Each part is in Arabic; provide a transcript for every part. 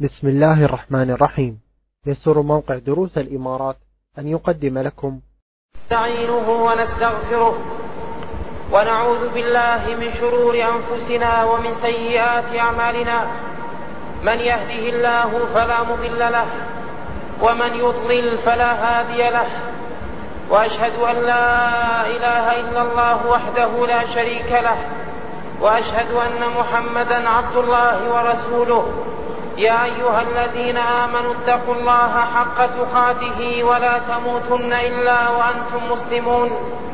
بسم الله الرحمن الرحيم. يسر موقع دروس الإمارات أن يقدم لكم نستعينه ونستغفره ونعوذ بالله من شرور أنفسنا ومن سيئات أعمالنا. من يهده الله فلا مضل له ومن يضلل فلا هادي له، وأشهد أن لا إله إلا الله وحده لا شريك له، وأشهد أن محمدا عبد الله ورسوله. يا أيها الذين آمنوا اتقوا الله حق تقاته ولا تموتن إلا وأنتم مسلمون.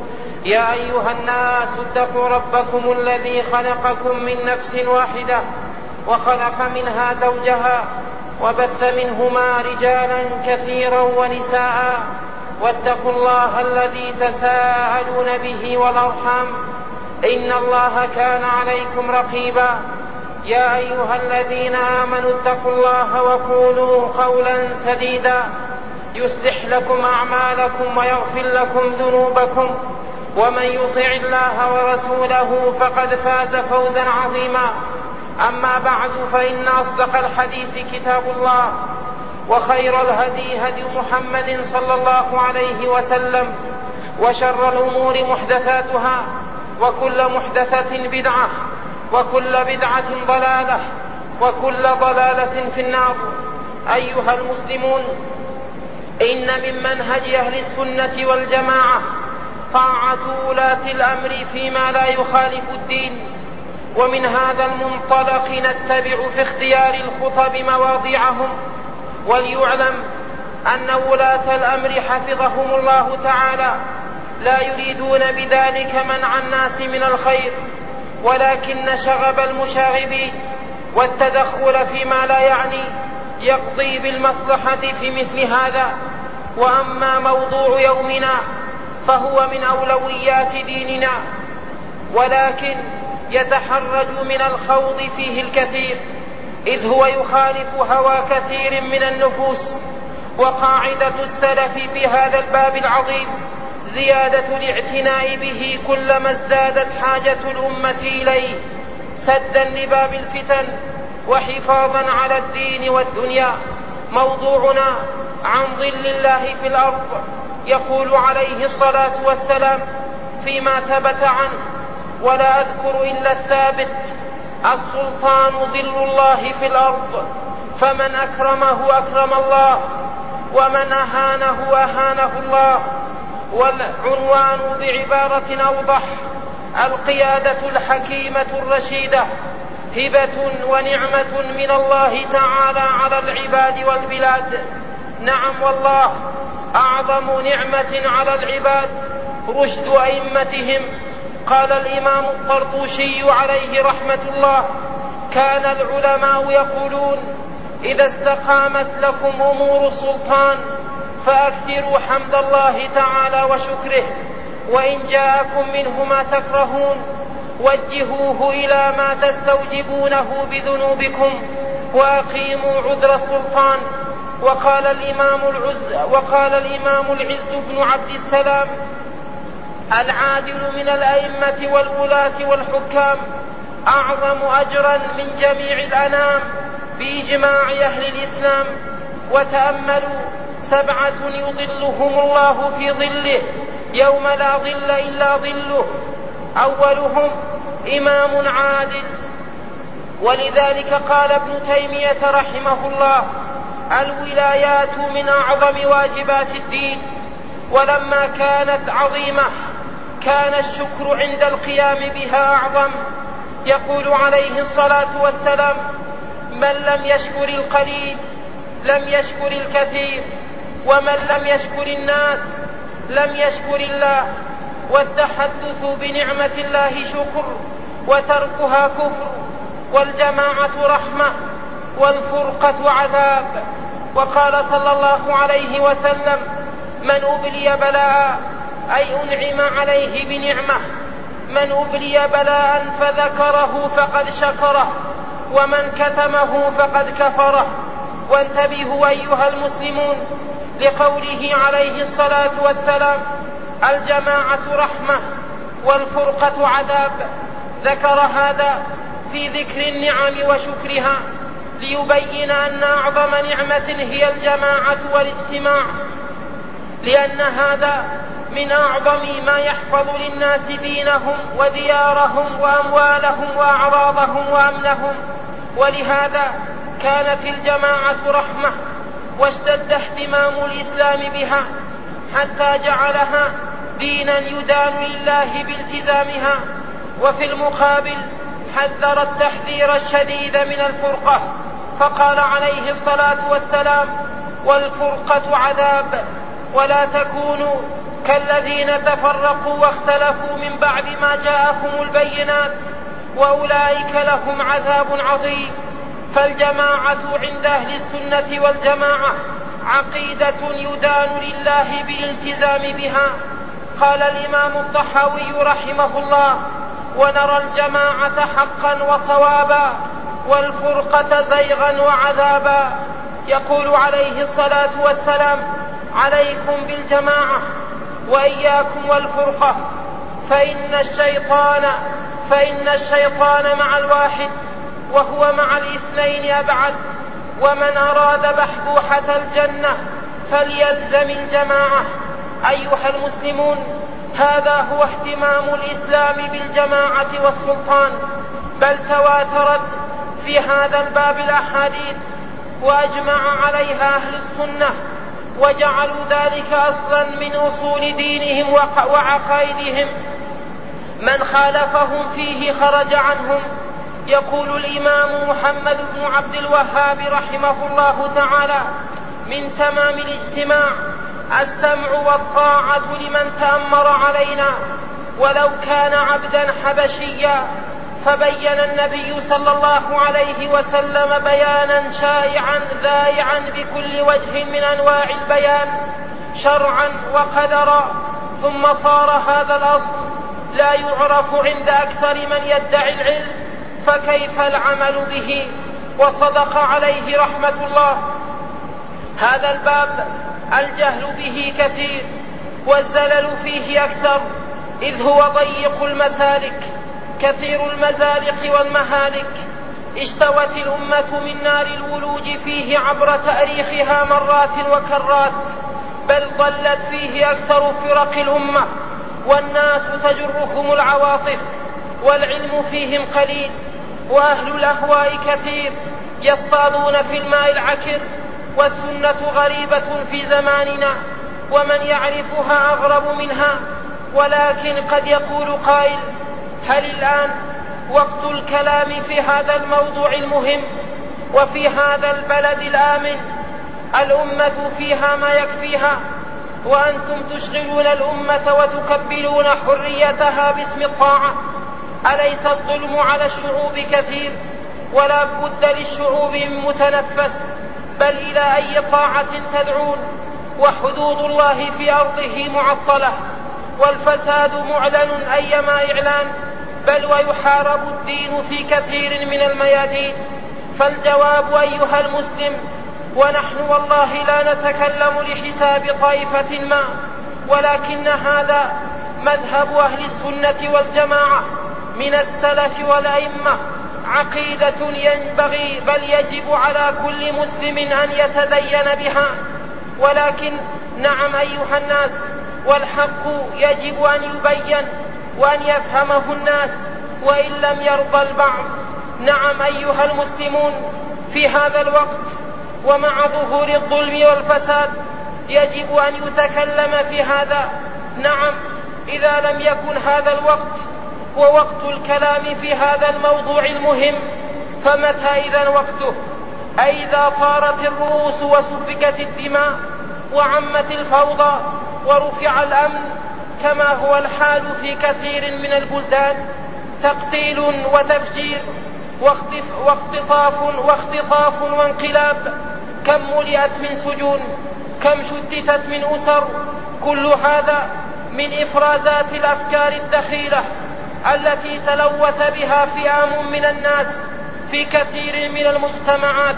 يا أيها الناس اتقوا ربكم الذي خلقكم من نفس واحدة وخلق منها زوجها وبث منهما رجالا كثيرا ونساء، واتقوا الله الذي تساءلون به والأرحام إن الله كان عليكم رقيبا. يا أيها الذين آمنوا اتقوا الله وقولوا قولا سديدا يصلح لكم أعمالكم ويغفر لكم ذنوبكم، ومن يطع الله ورسوله فقد فاز فوزا عظيما. أما بعد، فإن أصدق الحديث كتاب الله، وخير الهدي هدي محمد صلى الله عليه وسلم، وشر الأمور محدثاتها، وكل محدثة بدعة، وكل بدعة ضلالة، وكل ضلالة في النار. أيها المسلمون، إن من منهج أهل السنة والجماعة طاعة ولاة الأمر فيما لا يخالف الدين، ومن هذا المنطلق نتبع في اختيار الخطب مواضيعهم. وليعلم أن ولاة الأمر حفظهم الله تعالى لا يريدون بذلك منع الناس من الخير، ولكن شغب المشاغبين والتدخل فيما لا يعني يقضي بالمصلحة في مثل هذا. وأما موضوع يومنا فهو من أولويات ديننا، ولكن يتحرج من الخوض فيه الكثير، إذ هو يخالف هوى كثير من النفوس. وقاعدة السلف في هذا الباب العظيم زيادة الاعتناء به كلما ازدادت حاجة الأمة إليه، سدا لباب الفتن وحفاظا على الدين والدنيا. موضوعنا عن ظل الله في الأرض. يقول عليه الصلاة والسلام فيما ثبت عنه، ولا أذكر إلا الثابت: السلطان ظل الله في الأرض، فمن أكرمه أكرم الله، ومن أهانه أهانه الله. والعنوان بعبارة أوضح: القيادة الحكيمة الرشيدة هبة ونعمة من الله تعالى على العباد والبلاد. نعم والله، أعظم نعمة على العباد رشد أئمتهم. قال الإمام الطرطوشي عليه رحمة الله: كان العلماء يقولون: إذا استقامت لكم أمور السلطان فأكثروا حمد الله تعالى وشكره، وإن جاءكم منه ما تكرهون وجهوه إلى ما تستوجبونه بذنوبكم وأقيموا عذر السلطان. وقال الإمام العز بن عبد السلام: العادل من الأئمة والولاة والحكام أعظم أجرا من جميع الأنام بإجماع أهل الإسلام. وتأملوا: 7 يظلهم الله في ظله يوم لا ظل إلا ظله، أولهم إمام عادل. ولذلك قال ابن تيمية رحمه الله: الولايات من أعظم واجبات الدين. ولما كانت عظيمة كان الشكر عند القيام بها أعظم. يقول عليه الصلاة والسلام: من لم يشكر القليل لم يشكر الكثير، ومن لم يشكر الناس لم يشكر الله. والتحدث بنعمة الله شكر، وتركها كفر. والجماعة رحمة، والفرقة عذاب. وقال صلى الله عليه وسلم: من أبلي بلاء أي أنعم عليه بنعمة، من أبلي بلاء فذكره فقد شكره، ومن كتمه فقد كفره. وانتبهوا أيها المسلمون لقوله عليه الصلاة والسلام: الجماعة رحمة والفرقة عذاب. ذكر هذا في ذكر النعم وشكرها، ليبين أن أعظم نعمة هي الجماعة والاجتماع، لأن هذا من أعظم ما يحفظ للناس دينهم وديارهم وأموالهم وأعراضهم وأمنهم. ولهذا كانت الجماعة رحمة، واشتد اهتمام الإسلام بها حتى جعلها دينا يدان لله بالتزامها. وفي المقابل حذر التحذير الشديد من الفرقة، فقال عليه الصلاة والسلام: والفرقة عذاب، ولا تكونوا كالذين تفرقوا واختلفوا من بعد ما جاءهم البينات، وأولئك لهم عذاب عظيم. فالجماعة عند أهل السنة والجماعة عقيدة يدان لله بالالتزام بها. قال الإمام الطحاوي رحمه الله: ونرى الجماعة حقا وصوابا، والفرقة زيغا وعذابا. يقول عليه الصلاة والسلام: عليكم بالجماعة وإياكم والفرقة، فإن الشيطان مع الواحد وهو مع الاثنين أبعد، ومن أراد بحبوحة الجنة فليلزم الجماعة. أيها المسلمون، هذا هو اهتمام الإسلام بالجماعة والسلطان، بل تواترت في هذا الباب الأحاديث وأجمع عليها أهل السنة، وجعلوا ذلك أصلا من أصول دينهم وعقائدهم. من خالفهم فيه خرج عنهم. يقول الإمام محمد بن عبد الوهاب رحمه الله تعالى: من تمام الاجتماع السمع والطاعة لمن تأمر علينا، ولو كان عبدا حبشيا. فبين النبي صلى الله عليه وسلم بيانا شائعا ذائعا بكل وجه من أنواع البيان شرعا وقدرا، ثم صار هذا الأصل لا يعرف عند أكثر من يدعي العلم، فكيف العمل به؟ وصدق عليه رحمة الله. هذا الباب الجهل به كثير والزلل فيه أكثر، إذ هو ضيق المسالك كثير المزالق والمهالك. اشتوت الأمة من نار الولوج فيه عبر تاريخها مرات وكرات، بل ضلت فيه أكثر فرق الأمة، والناس تجرهم العواطف، والعلم فيهم قليل، وأهل الأهواء كثير يصطادون في الماء العكر، والسنة غريبة في زماننا، ومن يعرفها أغرب منها. ولكن قد يقول قائل: هل الآن وقت الكلام في هذا الموضوع المهم وفي هذا البلد الآمن الأمة فيها ما يكفيها، وأنتم تشغلون الأمة وتكبلون حريتها باسم الطاعة؟ أليس الظلم على الشعوب كثير ولا بد للشعوب من متنفس؟ بل إلى أي طاعة تدعون وحدود الله في أرضه معطلة، والفساد معلن أيما إعلان، بل ويحارب الدين في كثير من الميادين. فالجواب أيها المسلم: ونحن والله لا نتكلم لحساب طائفة ما، ولكن هذا مذهب أهل السنة والجماعة من السلف والأئمة، عقيدة ينبغي بل يجب على كل مسلم أن يتدين بها. ولكن نعم أيها الناس، والحق يجب أن يبين وأن يفهمه الناس وإن لم يرضى البعض. نعم أيها المسلمون، في هذا الوقت ومع ظهور الظلم والفساد يجب أن يتكلم في هذا. نعم، إذا لم يكن هذا الوقت ووقت الكلام في هذا الموضوع المهم، فمتى إذن وقته؟ أي إذا طارت الرؤوس وسفكت الدماء وعمت الفوضى ورفع الأمن كما هو الحال في كثير من البلدان، تقتيل وتفجير واختطاف وانقلاب، كم ملئت من سجون، كم شتتت من أسر. كل هذا من إفرازات الأفكار الدخيلة التي تلوث بها فئام من الناس في كثير من المجتمعات.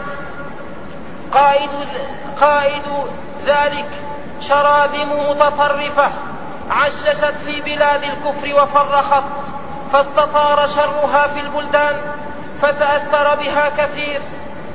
قائد ذلك شراذم متطرفة عششت في بلاد الكفر وفرخت، فاستطار شرها في البلدان فتأثر بها كثير،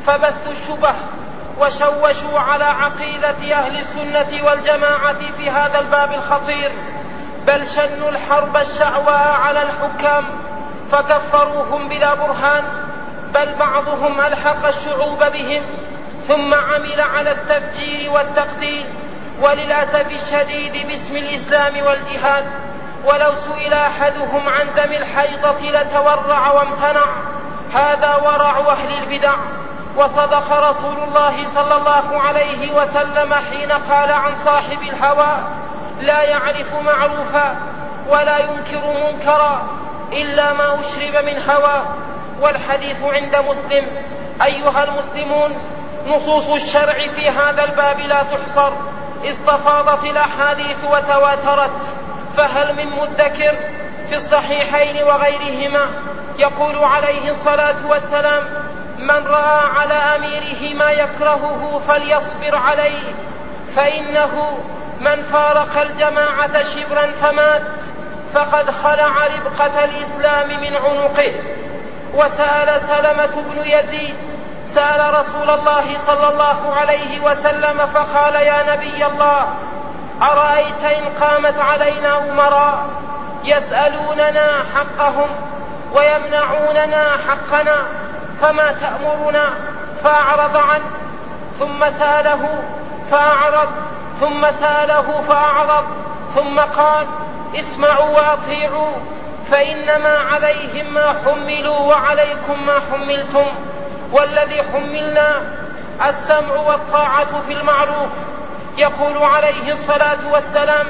فبثوا الشبه وشوشوا على عقيدة أهل السنة والجماعة في هذا الباب الخطير، بل شنوا الحرب الشعواء على الحكام فكفروهم بلا برهان، بل بعضهم ألحق الشعوب بهم ثم عمل على التفجير والتقتيل، وللأسف الشديد باسم الإسلام والجهاد. ولو سئل أحدهم عن دم الحيضة لتورع وامتنع. هذا ورع أهل البدع. وصدق رسول الله صلى الله عليه وسلم حين قال عن صاحب الهوى: لا يعرف معروفا ولا ينكر منكرا إلا ما أشرب من هوى. والحديث عند مسلم. أيها المسلمون، نصوص الشرع في هذا الباب لا تحصر، استفاضت الأحاديث وتواترت. فهل من مدكر؟ في الصحيحين وغيرهما يقول عليه الصلاة والسلام: من رأى على أميره ما يكرهه فليصبر عليه، فإنه من فارق الجماعة شبرا فمات فقد خلع ربقة الإسلام من عنقه. وسأل سلمة بن يزيد سأل رسول الله صلى الله عليه وسلم فقال: يا نبي الله، أرأيت إن قامت علينا أمراء يسألوننا حقهم ويمنعوننا حقنا فما تأمرنا؟ فأعرض عنه ثم سأله فأعرض ثم سأله فأعرض ثم قال: اسمعوا وأطيعوا، فإنما عليهم ما حملوا وعليكم ما حملتم، والذي حملنا السمع والطاعة في المعروف. يقول عليه الصلاة والسلام: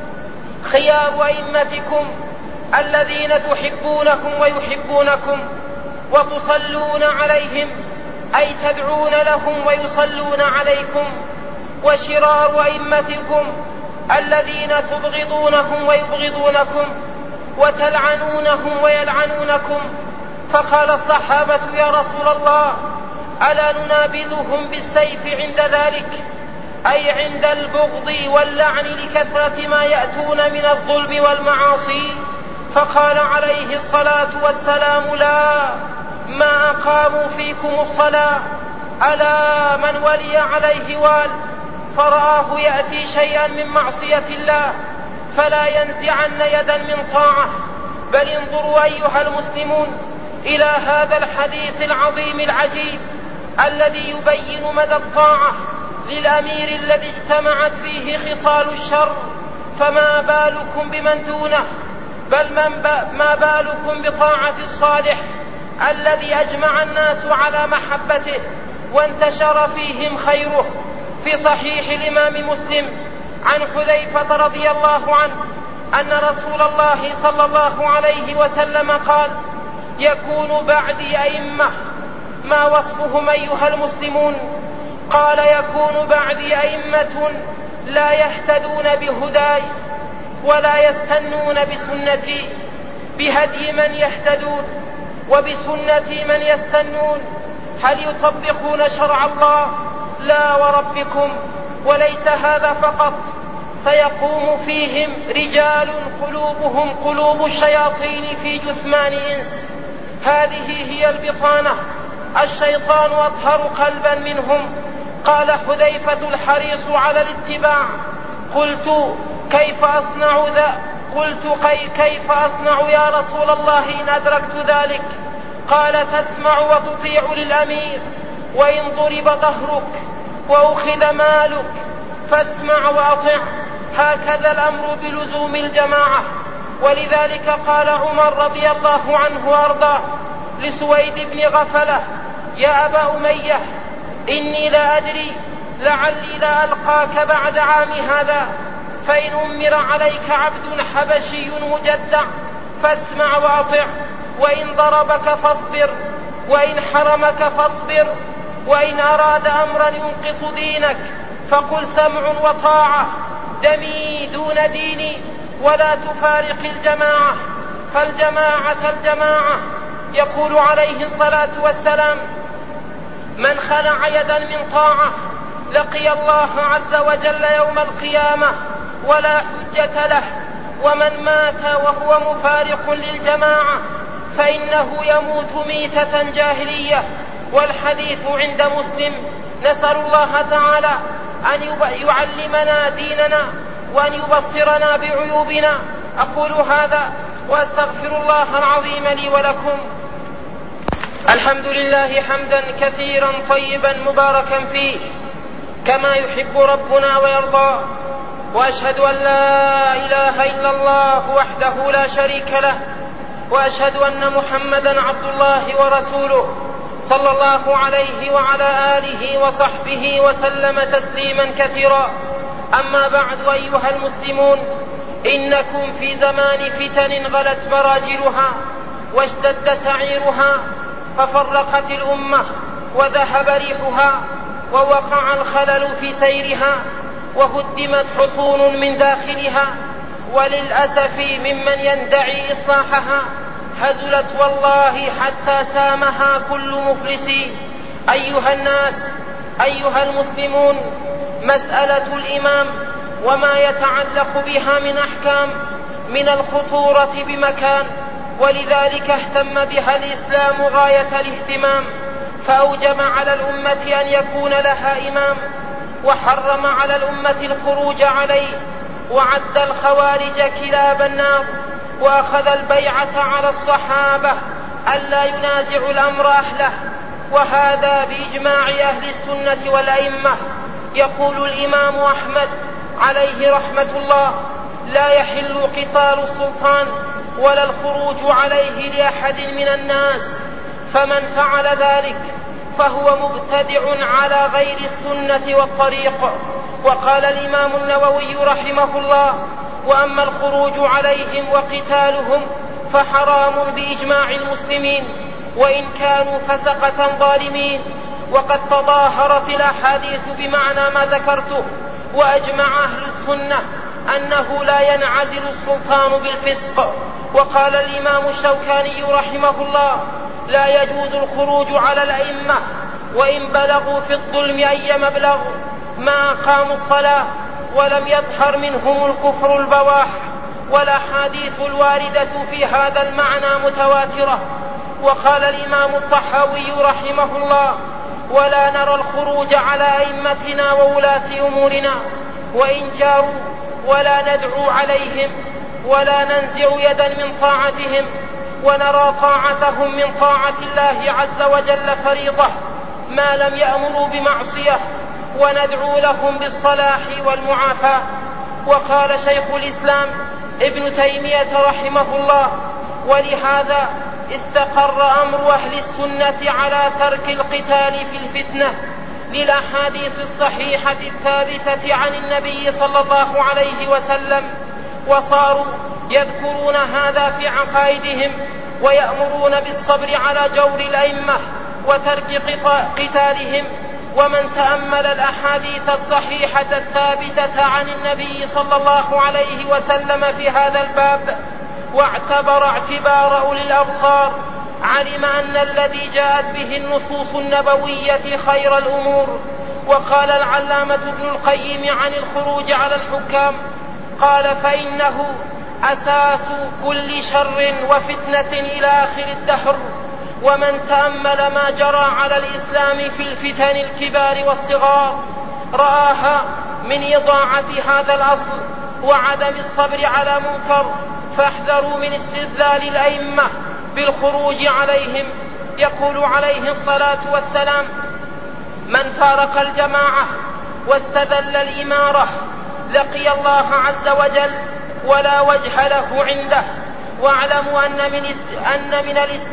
خيار أئمتكم الذين تحبونهم ويحبونكم وتصلون عليهم، أي تدعون لهم ويصلون عليكم، وشرار أئمتكم الذين تبغضونهم ويبغضونكم وتلعنونهم ويلعنونكم. فقال الصحابة: يا رسول الله، ألا ننابذهم بالسيف عند ذلك؟ أي عند البغض واللعن لكثرة ما يأتون من الظلم والمعاصي. فقال عليه الصلاة والسلام: لا، ما أقاموا فيكم الصلاة. ألا من ولي عليه وال فرآه يأتي شيئا من معصية الله فلا ينزعن يدا من طاعة. بل انظروا أيها المسلمون إلى هذا الحديث العظيم العجيب الذي يبين مدى الطاعة للأمير الذي اجتمعت فيه خصال الشر. فما بالكم بمن دونه؟ بل ما بالكم بطاعة الصالح الذي أجمع الناس على محبته وانتشر فيهم خيره. في صحيح الإمام مسلم عن حذيفة رضي الله عنه أن رسول الله صلى الله عليه وسلم قال: يكون بعدي أئمة. ما وصفهم أيها المسلمون؟ قال: يكون بعدي أئمة لا يهتدون بهداي ولا يستنون بسنتي. بهدي من يهتدون وبسنتي من يستنون. هل يطبقون شرع الله؟ لا وربكم. وليس هذا فقط، سيقوم فيهم رجال قلوبهم قلوب الشياطين في جثمان إنس. هذه هي البطانة. الشيطان أطهر قلبا منهم. قال حذيفة: الحريص على الاتباع. قلت: كيف أصنع يا رسول الله إن أدركت ذلك؟ قال: تسمع وتطيع للأمير، وإن ضرب ظهرك وأخذ مالك فاسمع وأطع. هكذا الأمر بلزوم الجماعة. ولذلك قال عمر رضي الله عنه وأرضاه لسويد بن غفلة: يا أبا أمية، إني لا أدري لعلي لا ألقاك بعد عام هذا، فإن أمر عليك عبد حبشي مجدع فاسمع وأطع، وإن ضربك فاصبر، وإن حرمك فاصبر، وإن أراد أمرا ينقص دينك فقل سمع وطاعة، دمي دون ديني، ولا تفارق الجماعة، فالجماعة الجماعة. يقول عليه الصلاة والسلام: من خلع يدا من طاعة لقي الله عز وجل يوم القيامة ولا حجة له. ومن مات وهو مفارق للجماعة فإنه يموت ميتة جاهلية. والحديث عند مسلم. نسأل الله تعالى أن يعلمنا ديننا وأن يبصرنا بعيوبنا. أقول هذا وأستغفر الله العظيم لي ولكم. الحمد لله حمدا كثيرا طيبا مباركا فيه كما يحب ربنا ويرضى، وأشهد أن لا إله إلا الله وحده لا شريك له، وأشهد أن محمدا عبد الله ورسوله صلى الله عليه وعلى آله وصحبه وسلم تسليما كثيرا. أما بعد، أيها المسلمون، إنكم في زمان فتن غلت براجلها واشتد سعيرها، ففرقت الأمة وذهب ريحها، ووقع الخلل في سيرها، وهدمت حصون من داخلها، وللأسف ممن يندعي إصلاحها هزلت والله حتى سامها كل مفلس. أيها الناس، أيها المسلمون، مسألة الإمام وما يتعلق بها من أحكام من الخطورة بمكان، ولذلك اهتم بها الإسلام غاية الاهتمام، فأوجب على الأمة أن يكون لها إمام، وحرم على الأمة الخروج عليه، وعد الخوارج كلاب النار، وأخذ البيعة على الصحابة ألا ينازعوا الأمر أهله، وهذا بإجماع أهل السنة والأئمة. يقول الإمام أحمد عليه رحمة الله: لا يحل قتال السلطان ولا الخروج عليه لأحد من الناس، فمن فعل ذلك فهو مبتدع على غير السنة والطريق. وقال الإمام النووي رحمه الله: وأما الخروج عليهم وقتالهم فحرام بإجماع المسلمين، وإن كانوا فسقة ظالمين. وقد تظاهرت الأحاديث بمعنى ما ذكرته، وأجمع أهل السنة أنه لا ينعزل السلطان بالفسق. وقال الإمام الشوكاني رحمه الله: لا يجوز الخروج على الأئمة وإن بلغوا في الظلم أي مبلغ، ما أقاموا الصلاة ولم يظهر منهم الكفر البواح. والأحاديث الواردة في هذا المعنى متواترة. وقال الإمام الطحاوي رحمه الله: ولا نرى الخروج على أئمتنا وولاة أمورنا وإن جاروا، ولا ندعو عليهم، ولا ننزع يدا من طاعتهم، ونرى طاعتهم من طاعة الله عز وجل فريضة ما لم يأمروا بمعصية، وندعو لهم بالصلاح والمعافاة. وقال شيخ الإسلام ابن تيمية رحمه الله: ولهذا استقر أمر أهل السنة على ترك القتال في الفتنة للأحاديث الصحيحة الثابتة عن النبي صلى الله عليه وسلم، وصاروا يذكرون هذا في عقائدهم، ويأمرون بالصبر على جور الأئمة وترك قتالهم. ومن تأمل الأحاديث الصحيحة الثابتة عن النبي صلى الله عليه وسلم في هذا الباب واعتبر اعتبار أولي الأبصار، علم أن الذي جاءت به النصوص النبوية خير الأمور. وقال العلامة ابن القيم عن الخروج على الحكام، قال: فإنه أساس كل شر وفتنة إلى آخر الدهر. ومن تأمل ما جرى على الإسلام في الفتن الكبار والصغار رآها من إضاعة هذا الأصل وعدم الصبر على منكر، فاحذروا من استذلال الأئمة بالخروج عليهم. يقول عليه الصلاة والسلام: من فارق الجماعة واستذل الإمارة لقي الله عز وجل ولا وجه له عنده. واعلموا أن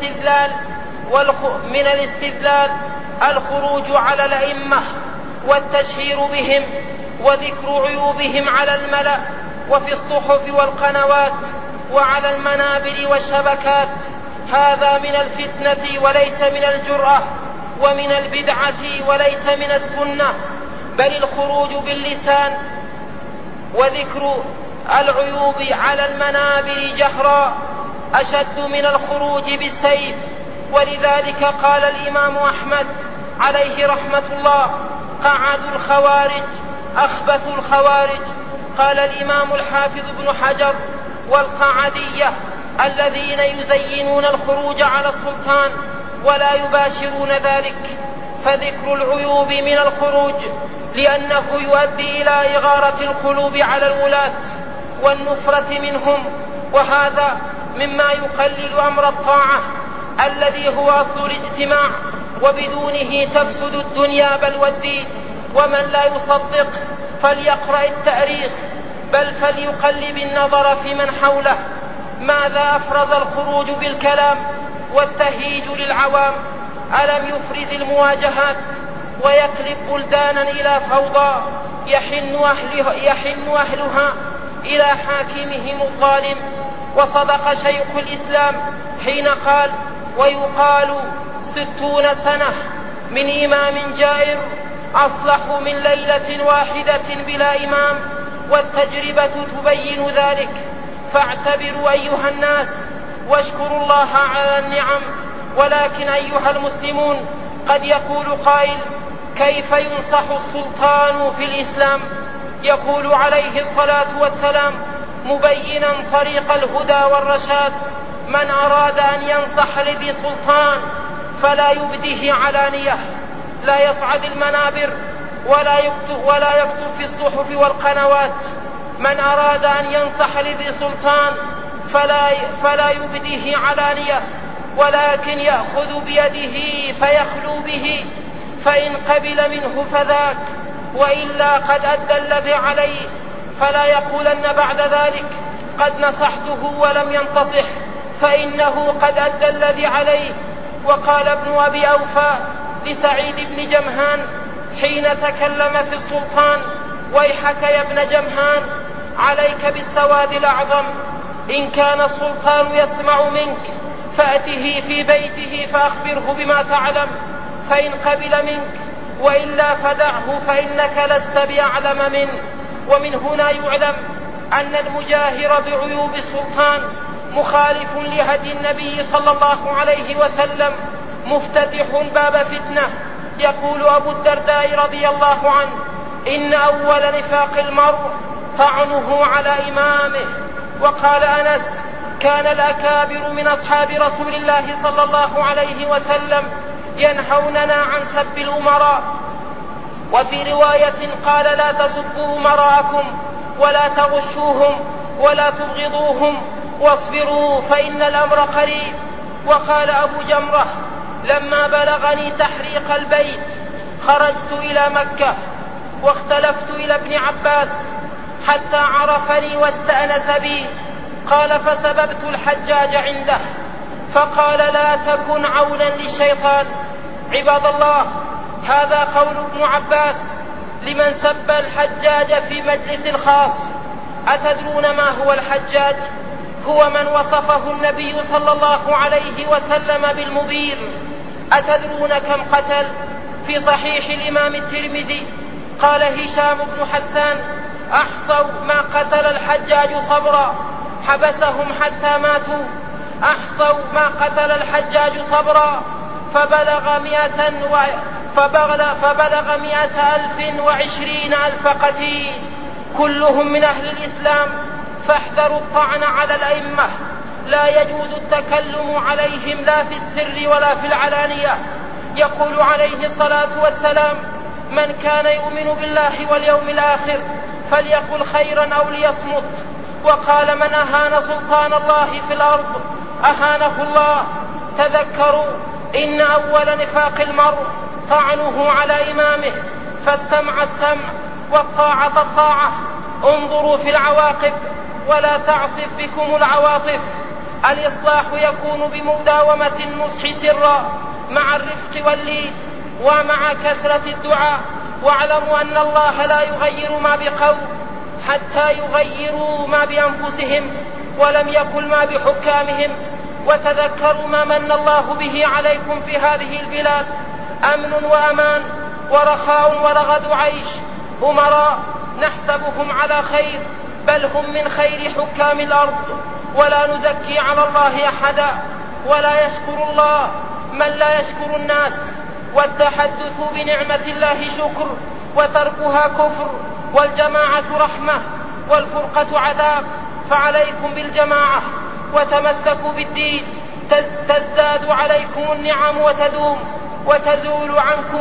من الاستذلال الخروج على الأئمة والتشهير بهم وذكر عيوبهم على الملأ وفي الصحف والقنوات وعلى المنابر والشبكات. هذا من الفتنة وليس من الجرأة، ومن البدعة وليس من السنة، بل الخروج باللسان وذكر العيوب على المنابر جهرا أشد من الخروج بالسيف. ولذلك قال الإمام أحمد عليه رحمة الله: قعدوا الخوارج أخبث الخوارج. قال الإمام الحافظ ابن حجر: والقعدية الذين يزينون الخروج على السلطان ولا يباشرون ذلك، فذكر العيوب من الخروج لأنه يؤدي إلى إغارة القلوب على الولاة والنفرة منهم، وهذا مما يقلل أمر الطاعة الذي هو أصل الاجتماع، وبدونه تفسد الدنيا بل والدين. ومن لا يصدق فليقرأ التاريخ، بل فليقلب النظر في من حوله. ماذا أفرز الخروج بالكلام والتهييج للعوام؟ ألم يفرز المواجهات ويقلب بلدانا إلى فوضى يحن أهلها إلى حاكمهم الظالم؟ وصدق شيخ الإسلام حين قال: ويقال 60 سنة من إمام جائر أصلح من ليلة واحدة بلا إمام، والتجربة تبين ذلك. فاعتبروا أيها الناس واشكروا الله على النعم. ولكن أيها المسلمون، قد يقول قائل: كيف ينصح السلطان في الإسلام؟ يقول عليه الصلاة والسلام مبينا طريق الهدى والرشاد: من أراد أن ينصح لذي سلطان فلا يبده علانية، لا يصعد المنابر ولا يكتب في الصحف والقنوات. من أراد أن ينصح لذي سلطان فلا يبده علانية، ولكن يأخذ بيده فيخلو به، فإن قبل منه فذاك، وإلا قد أدى الذي عليه، فلا يقولن بعد ذلك قد نصحته ولم ينتصح، فإنه قد أدى الذي عليه. وقال ابن أبي أوفى لسعيد بن جمهان حين تكلم في السلطان: ويحك يا ابن جمهان، عليك بالسواد الأعظم، إن كان السلطان يسمع منك فأته في بيته فأخبره بما تعلم، فإن قبل منك، وإلا فدعه فإنك لست بأعلم منه. ومن هنا يعلم أن المجاهر بعيوب السلطان مخالف لهدي النبي صلى الله عليه وسلم، مفتتح باب فتنة. يقول أبو الدرداء رضي الله عنه: إن أول نفاق المرء طعنه على إمامه. وقال أنس: كان الأكابر من أصحاب رسول الله صلى الله عليه وسلم ينهوننا عن سب الأمراء. وفي رواية قال: لا تسبوا أمراءكم ولا تغشوهم ولا تبغضوهم واصبروا فإن الأمر قريب. وقال أبو جمرة: لما بلغني تحريق البيت خرجت إلى مكة واختلفت إلى ابن عباس حتى عرفني واستأنس بي. قال: فسببت الحجاج عنده فقال: لا تكن عونا للشيطان. عباد الله، هذا قول ابن عباس لمن سب الحجاج في مجلس خاص. أتدرون ما هو الحجاج؟ هو من وصفه النبي صلى الله عليه وسلم بالمبير. أتدرون كم قتل؟ في صحيح الإمام الترمذي قال هشام بن حسان: أحصوا ما قتل الحجاج صبرا، حبسهم حتى ماتوا. أحصوا ما قتل الحجاج صبرا فبلغ 120,000 قتيل، كلهم من أهل الإسلام. فاحذروا الطعن على الأئمة، لا يجوز التكلم عليهم لا في السر ولا في العلانية. يقول عليه الصلاة والسلام: من كان يؤمن بالله واليوم الآخر فليقل خيرا أو ليصمت. وقال: من أهان سلطان الله في الأرض أهانه الله. تذكروا إن أول نفاق المرء طعنه على إمامه، فالسمع السمع والطاعة الطاعة. انظروا في العواقب ولا تعصف بكم العواطف. الإصلاح يكون بمداومة النصح سرا مع الرفق واللين ومع كثرة الدعاء. واعلموا أن الله لا يغير ما بقوم حتى يغيروا ما بأنفسهم، ولم يقل ما بحكامهم. وتذكروا ما من الله به عليكم في هذه البلاد: أمن وأمان ورخاء ورغد عيش. أمراء نحسبهم على خير، بل هم من خير حكام الأرض، ولا نزكي على الله أحدا. ولا يشكر الله من لا يشكر الناس. والتحدث بنعمة الله شكر، وتركها كفر. والجماعة رحمة والفرقة عذاب، فعليكم بالجماعة وتمسكوا بالدين. تزداد عليكم النعم وتدوم، وتزول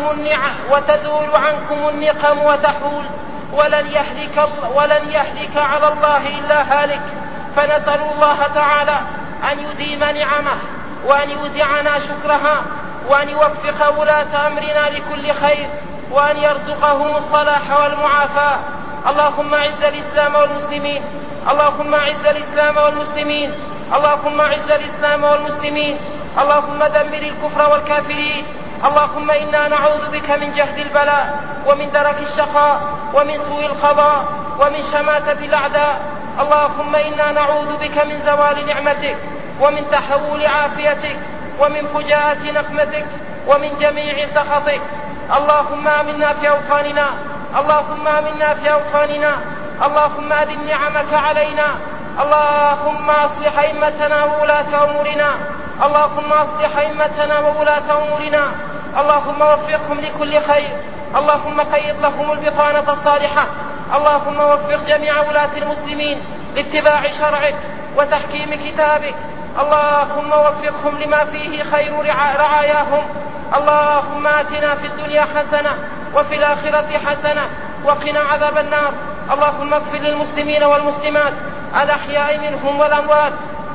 عنكم النقم وتحول، ولن يهلك على الله إلا هالك. فنسأل الله تعالى أن يديم نعمه، وأن يوزعنا شكرها، وأن يوفق ولاة أمرنا لكل خير، وأن يرزقهم الصلاح والمعافاة. اللهم أعز الإسلام والمسلمين، اللهم أعز الإسلام والمسلمين، اللهم أعز الإسلام والمسلمين، اللهم دمر الكفر والكافرين. اللهم إنا نعوذ بك من جهد البلاء، ومن درك الشقاء، ومن سوء القضاء، ومن شماتة الأعداء. اللهم إنا نعوذ بك من زوال نعمتك، ومن تحول عافيتك، ومن فجاءة نقمتك، ومن جميع سخطك. اللهم آمنا في أوطاننا، اللهم آمنا في أوطاننا، اللهم أدم نعمك علينا. اللهم أصلح أئمتنا وولاة أمورنا، اللهم أصلح أئمتنا وولاة أمورنا، اللهم وفقهم لكل خير، اللهم قيض لهم البطانة الصالحة. اللهم وفق جميع ولاة المسلمين لاتباع شرعك وتحكيم كتابك. اللهم وفقهم لما فيه خير رعاياهم. اللهم آتنا في الدنيا حسنة وفي الآخرة حسنة وقنا عذاب النار. اللهم اغفر للمسلمين والمسلمات الأحياء منهم والأموات.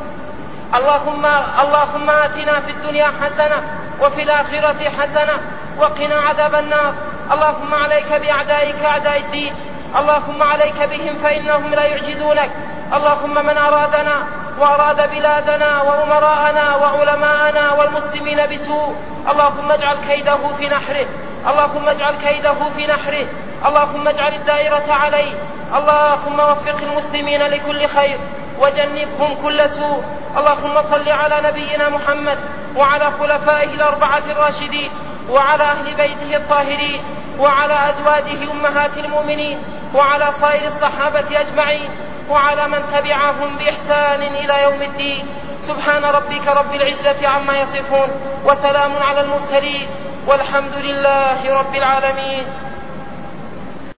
اللهم آتنا في الدنيا حسنة وفي الآخرة حسنة وقنا عذاب النار. اللهم عليك بأعدائك أعداء الدين، اللهم عليك بهم فإنهم لا يعجزونك. اللهم من أرادنا وأراد بلادنا وأمراءنا وعلماءنا والمسلمين بسوء، اللهم اجعل كيده في نحره، اللهم اجعل كيده في نحره، اللهم اجعل الدائرة عليه. اللهم وفق المسلمين لكل خير وجنبهم كل سوء. اللهم صل على نبينا محمد وعلى خلفائه الأربعة الراشدين وعلى أهل بيته الطاهرين وعلى أزواجه أمهات المؤمنين وعلى صائر الصحابة أجمعين وعلى من تبعهم بإحسان إلى يوم الدين. سبحان ربك رب العزة عما يصفون، وسلام على المرسلين، والحمد لله رب العالمين.